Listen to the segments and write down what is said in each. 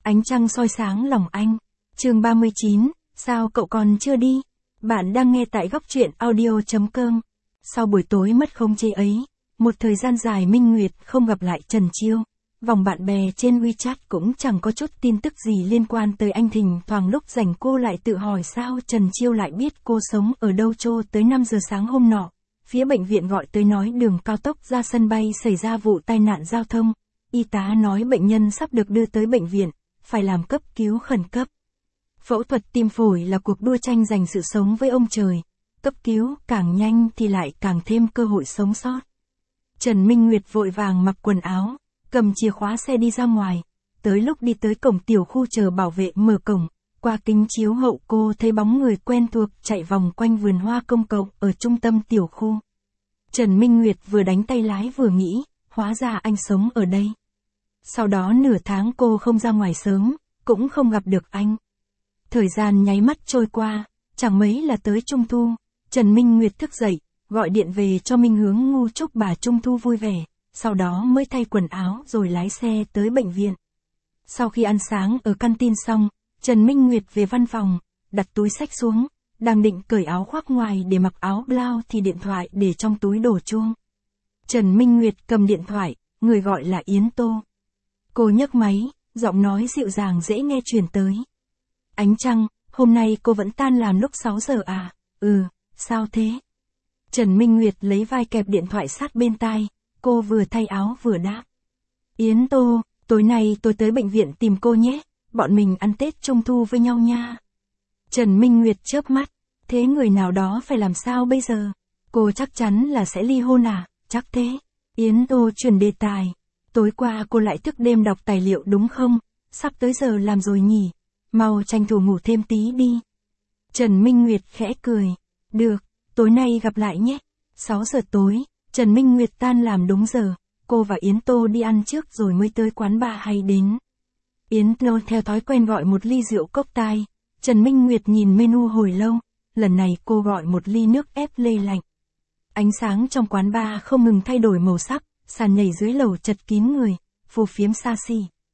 Ánh trăng soi sáng lòng anh. Chương 39, sao cậu còn chưa đi? Bạn đang nghe tại góc truyện audio.com. Sau buổi tối mất khống chế ấy, một thời gian dài Minh Nguyệt không gặp lại Trần Chiêu. Vòng bạn bè trên WeChat cũng chẳng có chút tin tức gì liên quan tới anh. Thỉnh thoảng lúc rảnh cô lại tự hỏi sao Trần Chiêu lại biết cô sống ở đâu. Cho tới 5 giờ sáng hôm nọ, phía bệnh viện gọi tới nói đường cao tốc ra sân bay xảy ra vụ tai nạn giao thông. Y tá nói bệnh nhân sắp được đưa tới bệnh viện, phải làm cấp cứu khẩn cấp. Phẫu thuật tim phổi là cuộc đua tranh giành sự sống với ông trời. Cấp cứu càng nhanh thì lại càng thêm cơ hội sống sót. Trần Minh Nguyệt vội vàng mặc quần áo, cầm chìa khóa xe đi ra ngoài. Tới lúc đi tới cổng tiểu khu chờ bảo vệ mở cổng, qua kính chiếu hậu cô thấy bóng người quen thuộc chạy vòng quanh vườn hoa công cộng ở trung tâm tiểu khu. Trần Minh Nguyệt vừa đánh tay lái vừa nghĩ, hóa ra anh sống ở đây. Sau đó nửa tháng cô không ra ngoài sớm, cũng không gặp được anh. Thời gian nháy mắt trôi qua, chẳng mấy là tới Trung Thu. Trần Minh Nguyệt thức dậy, gọi điện về cho Minh Hướng Ngu chúc bà Trung Thu vui vẻ, sau đó mới thay quần áo rồi lái xe tới bệnh viện. Sau khi ăn sáng ở canteen xong, Trần Minh Nguyệt về văn phòng, đặt túi xách xuống, đang định cởi áo khoác ngoài để mặc áo blau thì điện thoại để trong túi đổ chuông. Trần Minh Nguyệt cầm điện thoại, người gọi là Yến Tô. Cô nhấc máy, giọng nói dịu dàng dễ nghe truyền tới. Ánh trăng, hôm nay cô vẫn tan làm lúc 6 giờ à? Ừ, sao thế? Trần Minh Nguyệt lấy vai kẹp điện thoại sát bên tai, cô vừa thay áo vừa đáp. Yến Tô, tối nay tôi tới bệnh viện tìm cô nhé, bọn mình ăn Tết Trung Thu với nhau nha. Trần Minh Nguyệt chớp mắt, thế người nào đó phải làm sao bây giờ? Cô chắc chắn là sẽ ly hôn à? Chắc thế. Yến Tô chuyển đề tài. Tối qua cô lại thức đêm đọc tài liệu đúng không? Sắp tới giờ làm rồi nhỉ? Mau tranh thủ ngủ thêm tí đi. Trần Minh Nguyệt khẽ cười. Được, tối nay gặp lại nhé. 6 giờ tối, Trần Minh Nguyệt tan làm đúng giờ. Cô và Yến Tô đi ăn trước rồi mới tới quán bar hay đến. Yến Tô theo thói quen gọi một ly rượu cốc tai. Trần Minh Nguyệt nhìn menu hồi lâu. Lần này cô gọi một ly nước ép lê lạnh. Ánh sáng trong quán bar không ngừng thay đổi màu sắc. Sàn nhảy dưới lầu chật kín người, phù phiếm xa xỉ.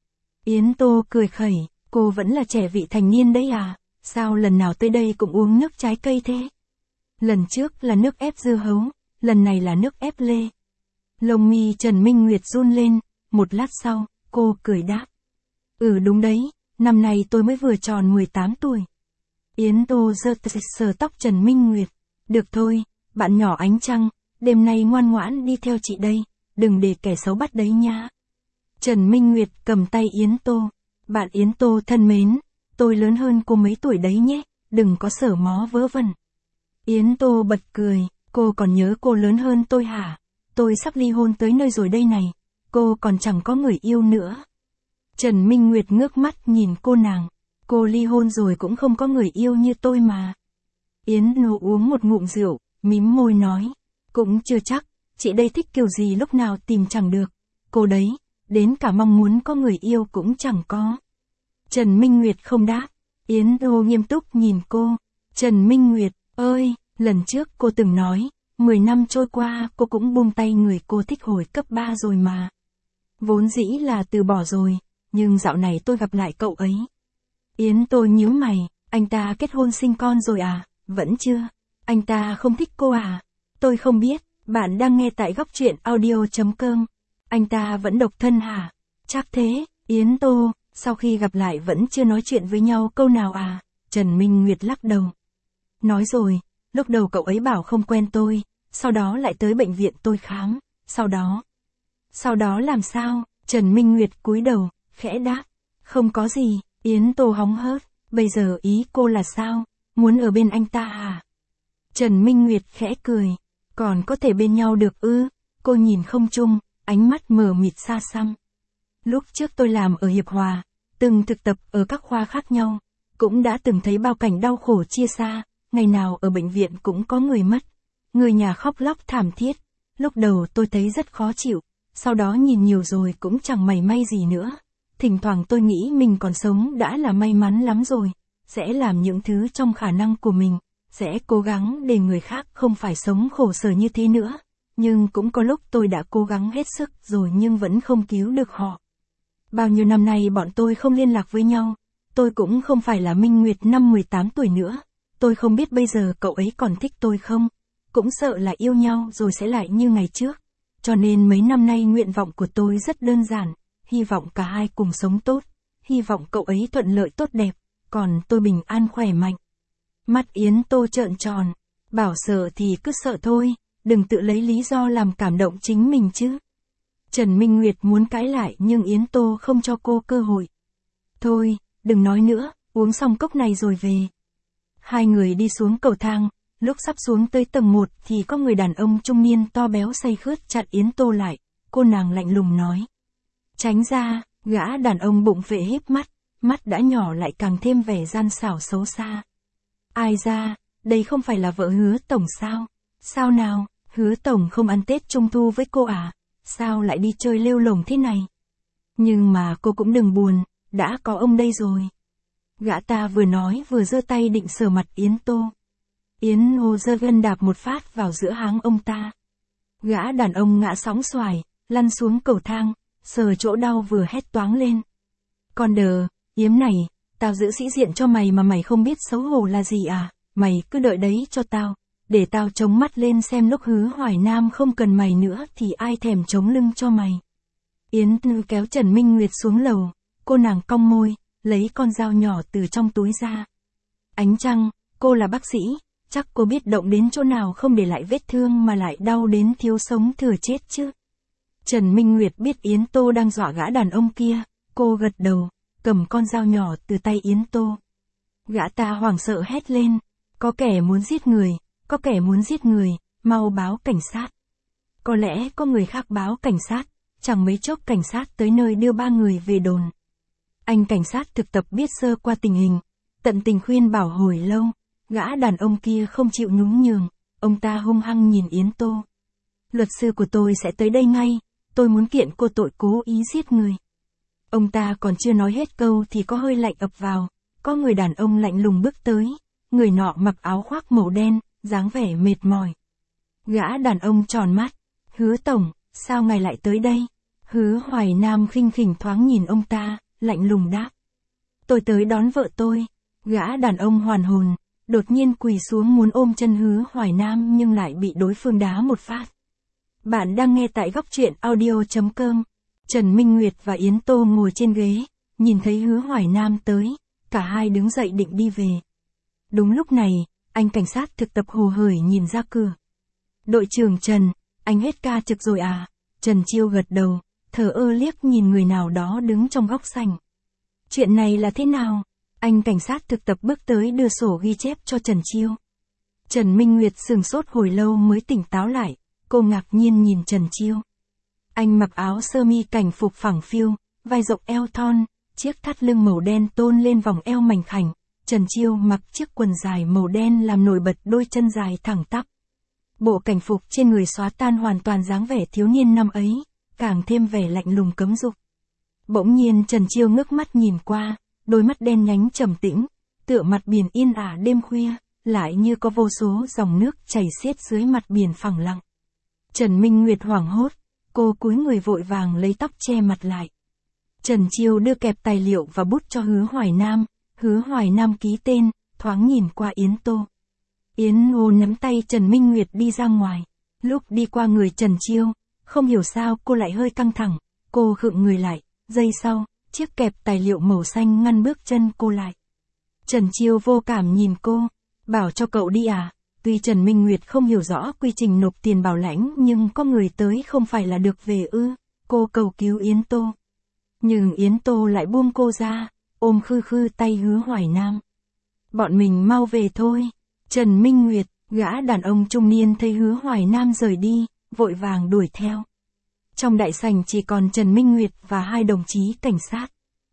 Yến Tô cười khẩy, cô vẫn là trẻ vị thành niên đấy à, sao lần nào tới đây cũng uống nước trái cây thế? Lần trước là nước ép dưa hấu, lần này là nước ép lê. Lông mi Trần Minh Nguyệt run lên, một lát sau, cô cười đáp. Ừ đúng đấy, năm nay tôi mới vừa tròn 18 tuổi. Yến Tô sờ tóc Trần Minh Nguyệt. Được thôi, bạn nhỏ Ánh Trăng, đêm nay ngoan ngoãn đi theo chị đây. Đừng để kẻ xấu bắt đấy nha. Trần Minh Nguyệt cầm tay Yến Tô. Bạn Yến Tô thân mến, tôi lớn hơn cô mấy tuổi đấy nhé, đừng có sở mó vớ vẩn. Yến Tô bật cười, cô còn nhớ cô lớn hơn tôi hả? Tôi sắp ly hôn tới nơi rồi đây này, cô còn chẳng có người yêu nữa. Trần Minh Nguyệt ngước mắt nhìn cô nàng, cô ly hôn rồi cũng không có người yêu như tôi mà. Yến Tô uống một ngụm rượu, mím môi nói, cũng chưa chắc. Chị đây thích kiểu gì lúc nào tìm chẳng được. Cô đấy, đến cả mong muốn có người yêu cũng chẳng có. Trần Minh Nguyệt không đáp. Yến Tô nghiêm túc nhìn cô. Trần Minh Nguyệt, ơi, lần trước cô từng nói, 10 năm trôi qua cô cũng buông tay người cô thích hồi cấp 3 rồi mà. Vốn dĩ là từ bỏ rồi, nhưng dạo này tôi gặp lại cậu ấy. Yến Tô nhíu mày, anh ta kết hôn sinh con rồi à? Vẫn chưa. Anh ta không thích cô à? Tôi không biết. Bạn đang nghe tại góc truyện audio.com. Anh ta vẫn độc thân hả? Chắc thế, Yến Tô, sau khi gặp lại vẫn chưa nói chuyện với nhau câu nào à? Trần Minh Nguyệt lắc đầu. Nói rồi, lúc đầu cậu ấy bảo không quen tôi, sau đó lại tới bệnh viện tôi khám, sau đó làm sao? Trần Minh Nguyệt cúi đầu, khẽ đáp. Không có gì, Yến Tô hóng hớt, bây giờ ý cô là sao? Muốn ở bên anh ta à? Trần Minh Nguyệt khẽ cười. Còn có thể bên nhau được ư? Cô nhìn không chung, ánh mắt mờ mịt xa xăm. Lúc trước tôi làm ở Hiệp Hòa, từng thực tập ở các khoa khác nhau, cũng đã từng thấy bao cảnh đau khổ chia xa, ngày nào ở bệnh viện cũng có người mất, người nhà khóc lóc thảm thiết. Lúc đầu tôi thấy rất khó chịu, sau đó nhìn nhiều rồi cũng chẳng mảy may gì nữa. Thỉnh thoảng tôi nghĩ mình còn sống đã là may mắn lắm rồi, sẽ làm những thứ trong khả năng của mình. Sẽ cố gắng để người khác không phải sống khổ sở như thế nữa. Nhưng cũng có lúc tôi đã cố gắng hết sức rồi nhưng vẫn không cứu được họ. Bao nhiêu năm nay bọn tôi không liên lạc với nhau. Tôi cũng không phải là Minh Nguyệt năm 18 tuổi nữa. Tôi không biết bây giờ cậu ấy còn thích tôi không. Cũng sợ là yêu nhau rồi sẽ lại như ngày trước. Cho nên mấy năm nay nguyện vọng của tôi rất đơn giản. Hy vọng cả hai cùng sống tốt. Hy vọng cậu ấy thuận lợi tốt đẹp. Còn tôi bình an khỏe mạnh. Mắt Yến Tô trợn tròn. Bảo sợ thì cứ sợ thôi. Đừng tự lấy lý do làm cảm động chính mình chứ. Trần Minh Nguyệt muốn cãi lại nhưng Yến Tô không cho cô cơ hội. Thôi, đừng nói nữa, uống xong cốc này rồi về. Hai người đi xuống cầu thang, lúc sắp xuống tới tầng 1 thì có người đàn ông trung niên to béo say khướt chặn Yến Tô lại, cô nàng lạnh lùng nói. Tránh ra, gã đàn ông bụng vệ híp mắt đã nhỏ lại càng thêm vẻ gian xảo xấu xa. Ai ra, đây không phải là vợ Hứa Tổng sao? Sao nào, Hứa Tổng không ăn Tết Trung Thu với cô à? Sao lại đi chơi lêu lổng thế này? Nhưng mà cô cũng đừng buồn, đã có ông đây rồi. Gã ta vừa nói vừa giơ tay định sờ mặt Yến Tô. Yến Tô giơ gân đạp một phát vào giữa háng ông ta. Gã đàn ông ngã sóng xoài, lăn xuống cầu thang, sờ chỗ đau vừa hét toáng lên. Con đờ, yếm này, tao giữ sĩ diện cho mày mà mày không biết xấu hổ là gì à? Mày cứ đợi đấy cho tao, để tao chống mắt lên xem lúc Hứa Hoài Nam không cần mày nữa thì ai thèm chống lưng cho mày. Yến Tô kéo Trần Minh Nguyệt xuống lầu, cô nàng cong môi, lấy con dao nhỏ từ trong túi ra. Ánh Trăng, cô là bác sĩ, chắc cô biết động đến chỗ nào không để lại vết thương mà lại đau đến thiếu sống thừa chết chứ. Trần Minh Nguyệt biết Yến Tô đang dọa gã đàn ông kia, cô gật đầu, cầm con dao nhỏ từ tay Yến Tô. Gã ta hoảng sợ hét lên, có kẻ muốn giết người, có kẻ muốn giết người, mau báo cảnh sát. Có lẽ có người khác báo cảnh sát, chẳng mấy chốc cảnh sát tới nơi đưa ba người về đồn. Anh cảnh sát thực tập biết sơ qua tình hình, tận tình khuyên bảo hồi lâu, gã đàn ông kia không chịu nhún nhường, ông ta hung hăng nhìn Yến Tô. Luật sư của tôi sẽ tới đây ngay, tôi muốn kiện cô tội cố ý giết người. Ông ta còn chưa nói hết câu thì có hơi lạnh ập vào, có người đàn ông lạnh lùng bước tới, người nọ mặc áo khoác màu đen, dáng vẻ mệt mỏi. Gã đàn ông tròn mắt, Hứa Tổng, sao ngài lại tới đây? Hứa Hoài Nam khinh khỉnh thoáng nhìn ông ta, lạnh lùng đáp. Tôi tới đón vợ tôi. Gã đàn ông hoàn hồn, đột nhiên quỳ xuống muốn ôm chân Hứa Hoài Nam nhưng lại bị đối phương đá một phát. Bạn đang nghe tại góc truyện audio.com. Trần Minh Nguyệt và Yến Tô ngồi trên ghế, nhìn thấy Hứa Hoài Nam tới, cả hai đứng dậy định đi về. Đúng lúc này, anh cảnh sát thực tập hồ hởi nhìn ra cửa. Đội trưởng Trần, anh hết ca trực rồi à? Trần Chiêu gật đầu, thờ ơ liếc nhìn người nào đó đứng trong góc sảnh. Chuyện này là thế nào? Anh cảnh sát thực tập bước tới đưa sổ ghi chép cho Trần Chiêu. Trần Minh Nguyệt sửng sốt hồi lâu mới tỉnh táo lại, cô ngạc nhiên nhìn Trần Chiêu. Anh mặc áo sơ mi cảnh phục phẳng phiu, vai rộng eo thon, chiếc thắt lưng màu đen tôn lên vòng eo mảnh khảnh. Trần Chiêu mặc chiếc quần dài màu đen làm nổi bật đôi chân dài thẳng tắp. Bộ cảnh phục trên người xóa tan hoàn toàn dáng vẻ thiếu niên năm ấy, càng thêm vẻ lạnh lùng cấm dục. Bỗng nhiên Trần Chiêu ngước mắt nhìn qua, đôi mắt đen nhánh trầm tĩnh, tựa mặt biển yên ả đêm khuya, lại như có vô số dòng nước chảy xiết dưới mặt biển phẳng lặng. Trần Minh Nguyệt hoảng hốt, cô cúi người vội vàng lấy tóc che mặt lại. Trần Chiêu đưa kẹp tài liệu và bút cho Hứa Hoài Nam, Hứa Hoài Nam ký tên, thoáng nhìn qua Yến Tô. Yến Tô nắm tay Trần Minh Nguyệt đi ra ngoài, lúc đi qua người Trần Chiêu, không hiểu sao cô lại hơi căng thẳng, cô khựng người lại, giây sau, chiếc kẹp tài liệu màu xanh ngăn bước chân cô lại. Trần Chiêu vô cảm nhìn cô, bảo cho cậu đi à? Tuy Trần Minh Nguyệt không hiểu rõ quy trình nộp tiền bảo lãnh nhưng có người tới không phải là được về ư, cô cầu cứu Yến Tô. Nhưng Yến Tô lại buông cô ra, ôm khư khư tay Hứa Hoài Nam. Bọn mình mau về thôi. Trần Minh Nguyệt, gã đàn ông trung niên thấy Hứa Hoài Nam rời đi, vội vàng đuổi theo. Trong đại sảnh chỉ còn Trần Minh Nguyệt và hai đồng chí cảnh sát.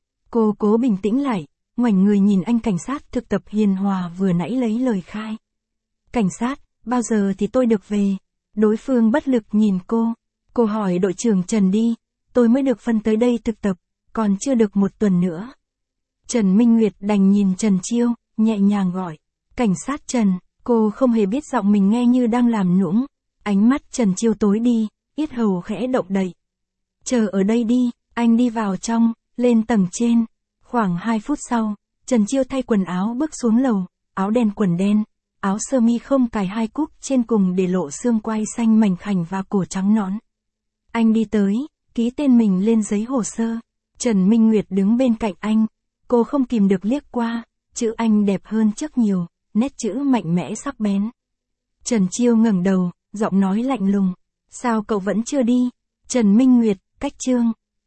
Cô cố bình tĩnh lại, ngoảnh người nhìn anh cảnh sát thực tập hiền hòa vừa nãy lấy lời khai. Cảnh sát, bao giờ thì tôi được về? Đối phương bất lực nhìn cô hỏi đội trưởng Trần đi, tôi mới được phân tới đây thực tập, còn chưa được một tuần nữa. Trần Minh Nguyệt đành nhìn Trần Chiêu, nhẹ nhàng gọi, cảnh sát Trần, cô không hề biết giọng mình nghe như đang làm nũng. Ánh mắt Trần Chiêu tối đi, yết hầu khẽ động đậy. Chờ ở đây đi, anh đi vào trong, lên tầng trên. Khoảng 2 phút sau, Trần Chiêu thay quần áo bước xuống lầu, áo đen quần đen, áo sơ mi không cài hai cúc trên cùng để lộ xương quai xanh mảnh khảnh và cổ trắng nõn. Anh đi tới, ký tên mình lên giấy hồ sơ. Trần Minh Nguyệt đứng bên cạnh anh, cô không kìm được liếc qua, chữ anh đẹp hơn trước nhiều, nét chữ mạnh mẽ sắc bén. Trần Chiêu ngẩng đầu, giọng nói lạnh lùng, sao cậu vẫn chưa đi? Trần Minh Nguyệt, cách chương.